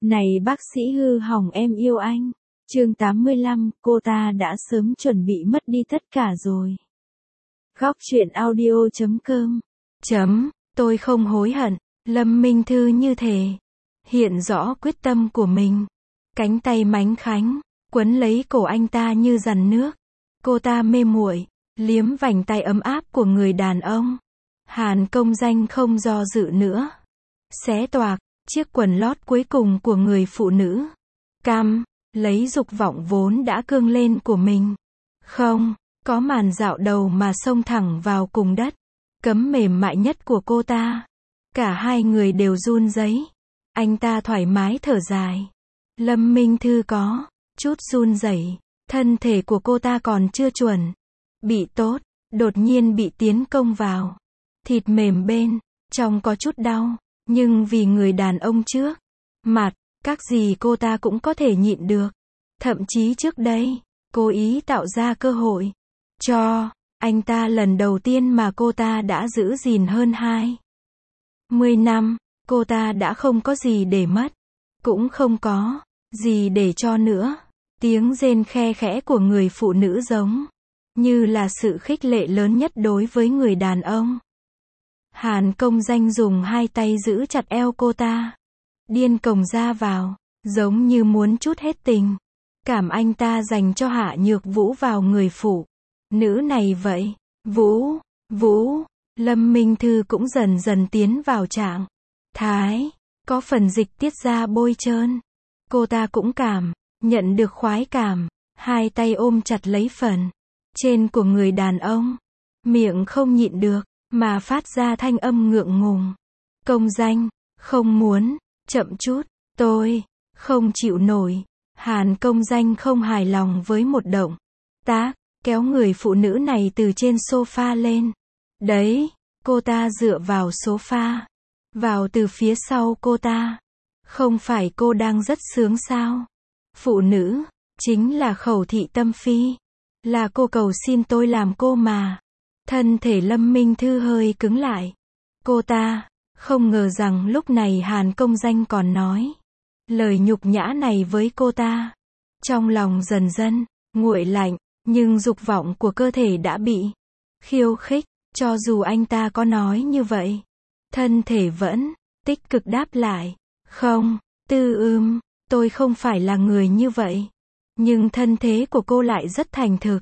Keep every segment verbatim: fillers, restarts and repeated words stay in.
Này bác sĩ hư hỏng em yêu anh. Chương tám mươi lăm, cô ta đã sớm chuẩn bị mất đi tất cả rồi. Góc truyện audio chấm com. Chấm, tôi không hối hận. Lâm Minh Thư như thể hiện rõ quyết tâm của mình. Cánh tay mánh khánh, quấn lấy cổ anh ta như dằn nước. Cô ta mê muội, liếm vành tay ấm áp của người đàn ông. Hàn Công Danh không do dự nữa. Xé toạc chiếc quần lót cuối cùng của người phụ nữ. Cam, lấy dục vọng vốn đã cương lên của mình. Không, có màn dạo đầu mà xông thẳng vào cùng đất. Cấm mềm mại nhất của cô ta. Cả hai người đều run rẩy. Anh ta thoải mái thở dài. Lâm Minh Thư có chút run rẩy. Thân thể của cô ta còn chưa chuẩn bị tốt, đột nhiên bị tiến công vào. Thịt mềm bên trong có chút đau, nhưng vì người đàn ông trước mặt, các gì cô ta cũng có thể nhịn được. Thậm chí trước đây, cố ý tạo ra cơ hội cho anh ta lần đầu tiên mà cô ta đã giữ gìn hơn hai mươi năm. Cô ta đã không có gì để mất, cũng không có gì để cho nữa. Tiếng rên khe khẽ của người phụ nữ giống như là sự khích lệ lớn nhất đối với người đàn ông. Hàn Công Danh dùng hai tay giữ chặt eo cô ta, điên cuồng ra vào, giống như muốn trút hết tình cảm anh ta dành cho Hạ Nhược Vũ vào người phụ nữ này vậy. Vũ, Vũ, Lâm Minh Thư cũng dần dần tiến vào trạng thái, có phần dịch tiết ra bôi trơn. Cô ta cũng cảm nhận được khoái cảm, hai tay ôm chặt lấy phần trên của người đàn ông, miệng không nhịn được mà phát ra thanh âm ngượng ngùng. Công Danh, không muốn, chậm chút, tôi không chịu nổi. Hàn Công Danh không hài lòng với một động tác kéo người phụ nữ này từ trên sofa lên. Đấy, cô ta dựa vào sofa, vào từ phía sau cô ta. Không phải cô đang rất sướng sao? Phụ nữ chính là Khẩu Thị Tâm Phi, là cô cầu xin tôi làm cô mà. Thân thể Lâm Minh Thư hơi cứng lại. Cô ta không ngờ rằng lúc này Hàn Công Danh còn nói lời nhục nhã này với cô ta. Trong lòng dần dần nguội lạnh, nhưng dục vọng của cơ thể đã bị khiêu khích. Cho dù anh ta có nói như vậy, thân thể vẫn tích cực đáp lại. Không, Tư Ưm, tôi không phải là người như vậy. Nhưng thân thế của cô lại rất thành thực.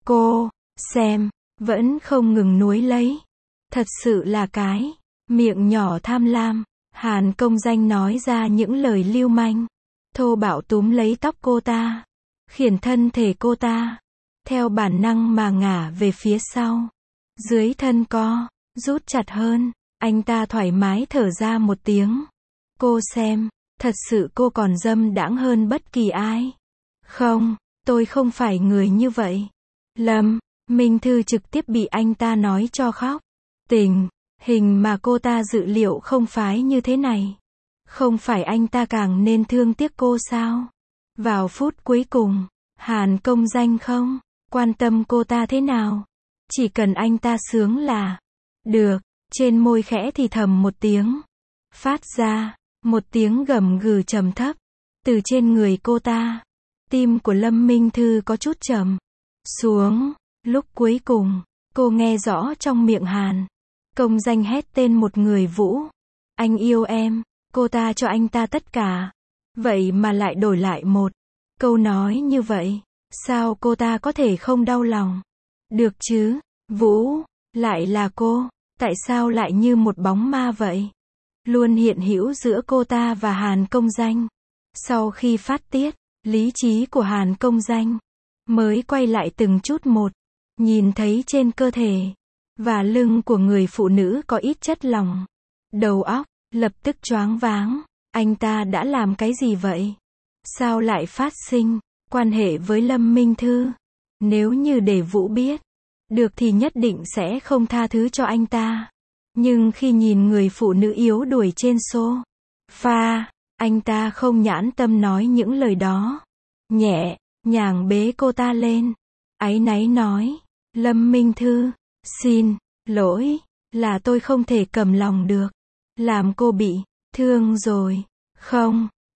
Cô xem vẫn không ngừng nuối lấy. Thật sự là cái miệng nhỏ tham lam. Hàn Công Danh nói ra những lời lưu manh, thô bạo túm lấy tóc cô ta, khiển thân thể cô ta theo bản năng mà ngả về phía sau. Dưới thân co rút chặt hơn, anh ta thoải mái thở ra một tiếng. Cô xem, thật sự cô còn dâm đãng hơn bất kỳ ai. Không, tôi không phải người như vậy. Lâm Minh Thư trực tiếp bị anh ta nói cho khóc. Tình hình mà cô ta dự liệu không phải như thế này. Không phải anh ta càng nên thương tiếc cô sao? Vào phút cuối cùng, Hàn Công Danh không quan tâm cô ta thế nào. Chỉ cần anh ta sướng là được. Trên môi khẽ thì thầm một tiếng, phát ra một tiếng gầm gừ trầm thấp từ trên người cô ta. Tim của Lâm Minh Thư có chút trầm xuống. Lúc cuối cùng, cô nghe rõ trong miệng Hàn Công Danh hét tên một người. Vũ, anh yêu em. Cô ta cho anh ta tất cả, vậy mà lại đổi lại một câu nói như vậy. Sao cô ta có thể không đau lòng được chứ? Vũ, lại là cô. Tại sao lại như một bóng ma vậy? Luôn hiện hữu giữa cô ta và Hàn Công Danh. Sau khi phát tiết, lý trí của Hàn Công Danh mới quay lại từng chút một. Nhìn thấy trên cơ thể và lưng của người phụ nữ có ít chất lỏng. Đầu óc lập tức choáng váng. Anh ta đã làm cái gì vậy? Sao lại phát sinh quan hệ với Lâm Minh Thư? Nếu như để Vũ biết được thì nhất định sẽ không tha thứ cho anh ta. Nhưng khi nhìn người phụ nữ yếu đuối trên sofa, anh ta không nhãn tâm nói những lời đó. Nhẹ nhàng bế cô ta lên, áy náy nói, Lâm Minh Thư, xin lỗi, là tôi không thể cầm lòng được, làm cô bị thương rồi. Không,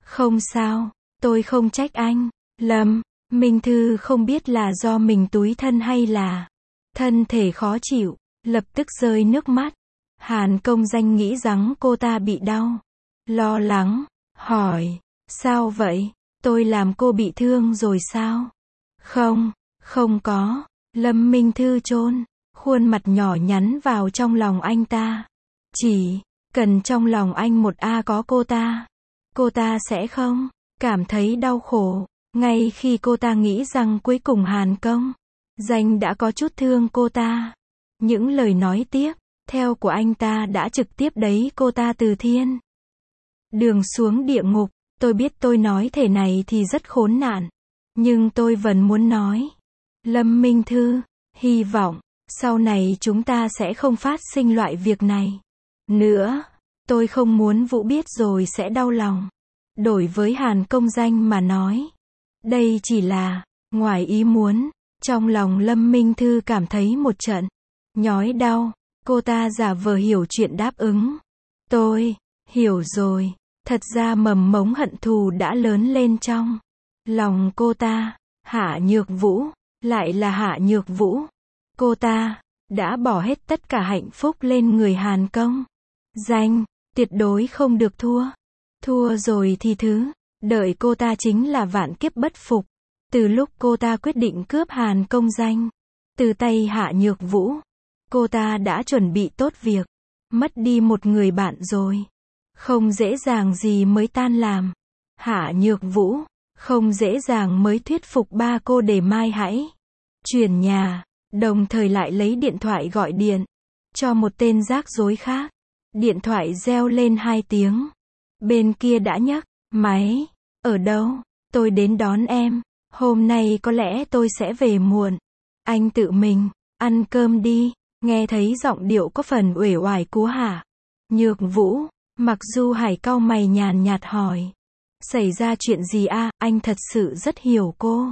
Không sao, tôi không trách anh. Lâm Minh Thư không biết là do mình tủi thân hay là thân thể khó chịu, lập tức rơi nước mắt. Hàn Công Danh nghĩ rằng cô ta bị đau. Lo lắng, hỏi, sao vậy? Tôi làm cô bị thương rồi sao? Không, không có. Lâm Minh Thư chôn khuôn mặt nhỏ nhắn vào trong lòng anh ta. Chỉ cần trong lòng anh một a có cô ta, cô ta sẽ không cảm thấy đau khổ. Ngay khi cô ta nghĩ rằng cuối cùng Hàn Công Danh đã có chút thương cô ta, những lời nói tiếp theo của anh ta đã trực tiếp đẩy cô ta từ thiên đường xuống địa ngục. Tôi biết tôi nói thể này thì rất khốn nạn, nhưng tôi vẫn muốn nói. Lâm Minh Thư, hy vọng sau này chúng ta sẽ không phát sinh loại việc này nữa. Tôi không muốn Vũ biết rồi sẽ đau lòng. Đối với Hàn Công Danh mà nói, đây chỉ là ngoài ý muốn. Trong lòng Lâm Minh Thư cảm thấy một trận nhói đau. Cô ta giả vờ hiểu chuyện đáp ứng. Tôi hiểu rồi. Thật ra mầm mống hận thù đã lớn lên trong lòng cô ta. Hạ Nhược Vũ, lại là Hạ Nhược Vũ. Cô ta đã bỏ hết tất cả hạnh phúc lên người Hàn Công Danh, tuyệt đối không được thua. Thua rồi thì thứ đợi cô ta chính là vạn kiếp bất phục. Từ lúc cô ta quyết định cướp Hàn Công Danh từ tay Hạ Nhược Vũ, cô ta đã chuẩn bị tốt việc mất đi một người bạn rồi. Không dễ dàng gì mới tan làm. Hạ Nhược Vũ không dễ dàng mới thuyết phục ba cô để mai hãy chuyển nhà, đồng thời lại lấy điện thoại gọi điện cho một tên rắc rối khác. Điện thoại reo lên hai tiếng. Bên kia đã nhấc máy. Ở đâu? Tôi đến đón em. Hôm nay có lẽ tôi sẽ về muộn. Anh tự mình ăn cơm đi. Nghe thấy giọng điệu có phần uể oải của Hạ Nhược Vũ, Mặc Du Hải cau mày nhàn nhạt hỏi. Xảy ra chuyện gì a? À? Anh thật sự rất hiểu cô.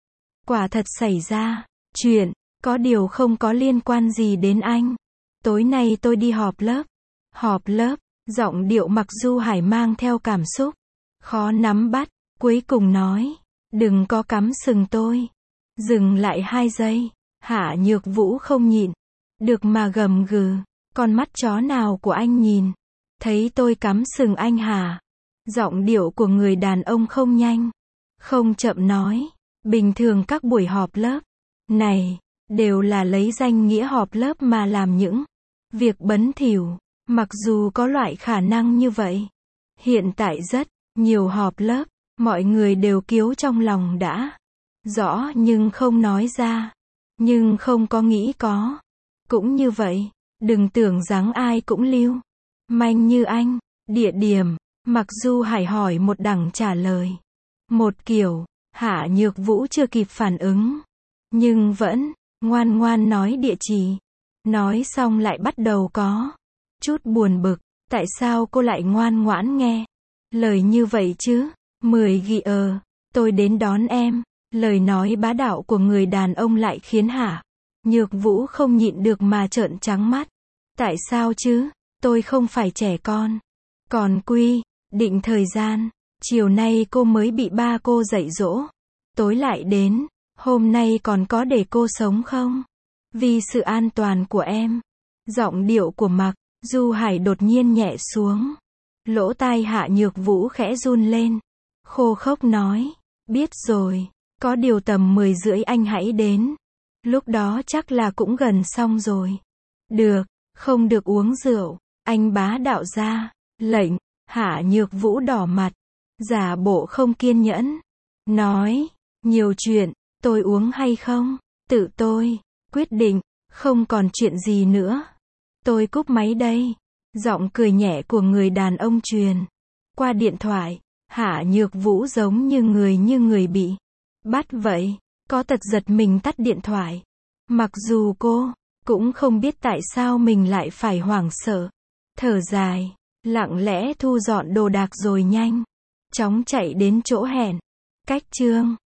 Quả thật xảy ra chuyện, có điều không có liên quan gì đến anh. Tối nay tôi đi họp lớp. Họp lớp, giọng điệu Mặc Du Hải mang theo cảm xúc khó nắm bắt, cuối cùng nói, đừng có cắm sừng tôi. Dừng lại hai giây, Hạ Nhược Vũ không nhịn được mà gầm gừ, con mắt chó nào của anh nhìn thấy tôi cắm sừng anh hả? Giọng điệu của người đàn ông không nhanh không chậm nói, bình thường các buổi họp lớp này đều là lấy danh nghĩa họp lớp mà làm những việc bẩn thỉu. Mặc dù có loại khả năng như vậy, hiện tại rất nhiều họp lớp, mọi người đều kiếu trong lòng đã rõ nhưng không nói ra, nhưng không có nghĩ có. Cũng như vậy, đừng tưởng rằng ai cũng lưu manh như anh. Địa điểm, Mặc Du Hải hỏi một đằng trả lời một kiểu. Hạ Nhược Vũ chưa kịp phản ứng, nhưng vẫn ngoan ngoan nói địa chỉ. Nói xong lại bắt đầu có chút buồn bực. Tại sao cô lại ngoan ngoãn nghe lời như vậy chứ? Mười ghi ờ, tôi đến đón em. Lời nói bá đạo của người đàn ông lại khiến Hạ Nhược Vũ không nhịn được mà trợn trắng mắt. Tại sao chứ? Tôi không phải trẻ con. Còn quy định thời gian, chiều nay cô mới bị ba cô dạy dỗ, tối lại đến. Hôm nay còn có để cô sống không? Vì sự an toàn của em. Giọng điệu của Mặc Du Hải đột nhiên nhẹ xuống. Lỗ tai Hạ Nhược Vũ khẽ run lên. Khô khốc nói, biết rồi, có điều tầm mười rưỡi anh hãy đến. Lúc đó chắc là cũng gần xong rồi. Được, không được uống rượu. Anh bá đạo ra lệnh. Hạ Nhược Vũ đỏ mặt, giả bộ không kiên nhẫn. Nói, nhiều chuyện, tôi uống hay không? Tự tôi quyết định, không còn chuyện gì nữa. Tôi cúp máy đây. Giọng cười nhẹ của người đàn ông truyền qua điện thoại. Hạ Nhược Vũ giống như người như người bị bắt vậy, có tật giật mình tắt điện thoại. Mặc dù cô cũng không biết tại sao mình lại phải hoảng sợ. Thở dài, lặng lẽ thu dọn đồ đạc rồi nhanh chóng chạy đến chỗ hẹn. Cách chương